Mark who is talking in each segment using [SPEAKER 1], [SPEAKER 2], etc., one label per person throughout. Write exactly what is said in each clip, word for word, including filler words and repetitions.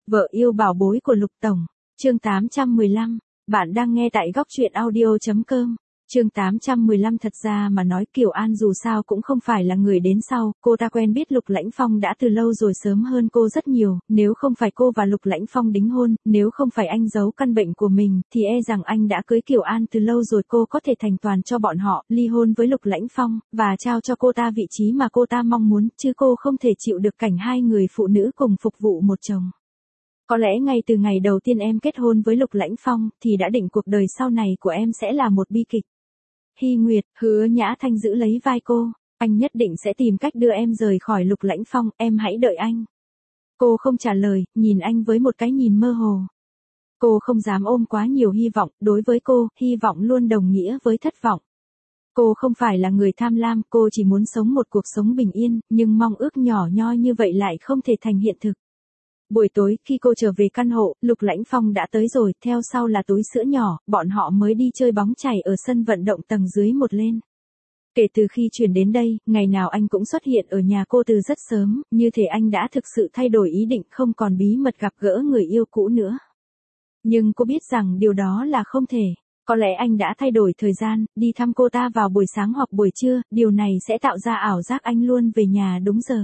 [SPEAKER 1] Vợ yêu bảo bối của Lục Tổng, chương tám trăm mười lăm, bạn đang nghe tại góc truyện audio chấm com. Chương tám trăm mười lăm thật ra mà nói Kiều An dù sao cũng không phải là người đến sau, cô ta quen biết Lục Lãnh Phong đã từ lâu rồi, sớm hơn cô rất nhiều, nếu không phải cô và Lục Lãnh Phong đính hôn, nếu không phải anh giấu căn bệnh của mình, thì e rằng anh đã cưới Kiều An từ lâu rồi. Cô có thể thành toàn cho bọn họ, ly hôn với Lục Lãnh Phong, và trao cho cô ta vị trí mà cô ta mong muốn, chứ cô không thể chịu được cảnh hai người phụ nữ cùng phục vụ một chồng. Có lẽ ngay từ ngày đầu tiên em kết hôn với Lục Lãnh Phong, thì đã định cuộc đời sau này của em sẽ là một bi kịch. Hy Nguyệt, Hứa Nhã Thanh giữ lấy vai cô, anh nhất định sẽ tìm cách đưa em rời khỏi Lục Lãnh Phong, em hãy đợi anh. Cô không trả lời, nhìn anh với một cái nhìn mơ hồ. Cô không dám ôm quá nhiều hy vọng, đối với cô, hy vọng luôn đồng nghĩa với thất vọng. Cô không phải là người tham lam, cô chỉ muốn sống một cuộc sống bình yên, nhưng mong ước nhỏ nhoi như vậy lại không thể thành hiện thực. Buổi tối, khi cô trở về căn hộ, Lục Lãnh Phong đã tới rồi, theo sau là túi sữa nhỏ, bọn họ mới đi chơi bóng chày ở sân vận động tầng dưới một lên. Kể từ khi chuyển đến đây, ngày nào anh cũng xuất hiện ở nhà cô từ rất sớm, như thể anh đã thực sự thay đổi ý định, không còn bí mật gặp gỡ người yêu cũ nữa. Nhưng cô biết rằng điều đó là không thể. Có lẽ anh đã thay đổi thời gian, đi thăm cô ta vào buổi sáng hoặc buổi trưa, điều này sẽ tạo ra ảo giác anh luôn về nhà đúng giờ.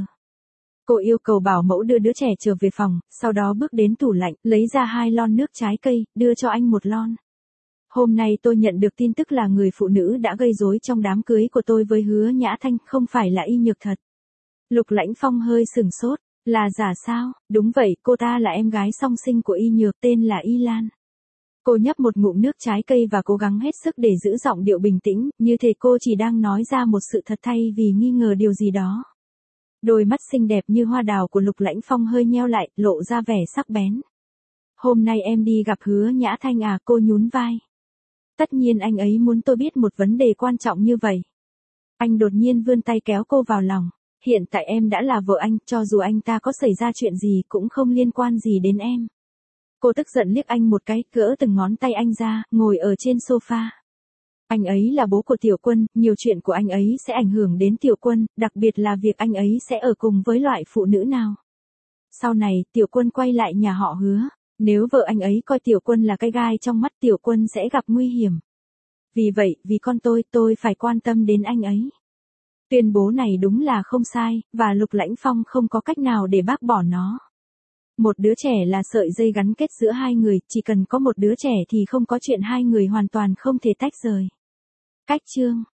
[SPEAKER 1] Cô yêu cầu bảo mẫu đưa đứa trẻ trở về phòng, sau đó bước đến tủ lạnh, lấy ra hai lon nước trái cây, đưa cho anh một lon. Hôm nay tôi nhận được tin tức là người phụ nữ đã gây rối trong đám cưới của tôi với Hứa Nhã Thanh, không phải là Y Nhược thật. Lục Lãnh Phong hơi sửng sốt, là giả sao? Đúng vậy, cô ta là em gái song sinh của Y Nhược, tên là Y Lan. Cô nhấp một ngụm nước trái cây và cố gắng hết sức để giữ giọng điệu bình tĩnh, như thể cô chỉ đang nói ra một sự thật thay vì nghi ngờ điều gì đó. Đôi mắt xinh đẹp như hoa đào của Lục Lãnh Phong hơi nheo lại, lộ ra vẻ sắc bén. Hôm nay em đi gặp Hứa Nhã Thanh à? Cô nhún vai. Tất nhiên anh ấy muốn tôi biết một vấn đề quan trọng như vậy. Anh đột nhiên vươn tay kéo cô vào lòng. Hiện tại em đã là vợ anh, cho dù anh ta có xảy ra chuyện gì cũng không liên quan gì đến em. Cô tức giận liếc anh một cái, gỡ từng ngón tay anh ra, ngồi ở trên sofa. Anh ấy là bố của Tiểu Quân, nhiều chuyện của anh ấy sẽ ảnh hưởng đến Tiểu Quân, đặc biệt là việc anh ấy sẽ ở cùng với loại phụ nữ nào. Sau này, Tiểu Quân quay lại nhà họ Hứa, nếu vợ anh ấy coi Tiểu Quân là cái gai trong mắt, Tiểu Quân sẽ gặp nguy hiểm. Vì vậy, vì con tôi, tôi phải quan tâm đến anh ấy. Tuyên bố này đúng là không sai, và Lục Lãnh Phong không có cách nào để bác bỏ nó. Một đứa trẻ là sợi dây gắn kết giữa hai người, chỉ cần có một đứa trẻ thì không có chuyện hai người hoàn toàn không thể tách rời. Cách chương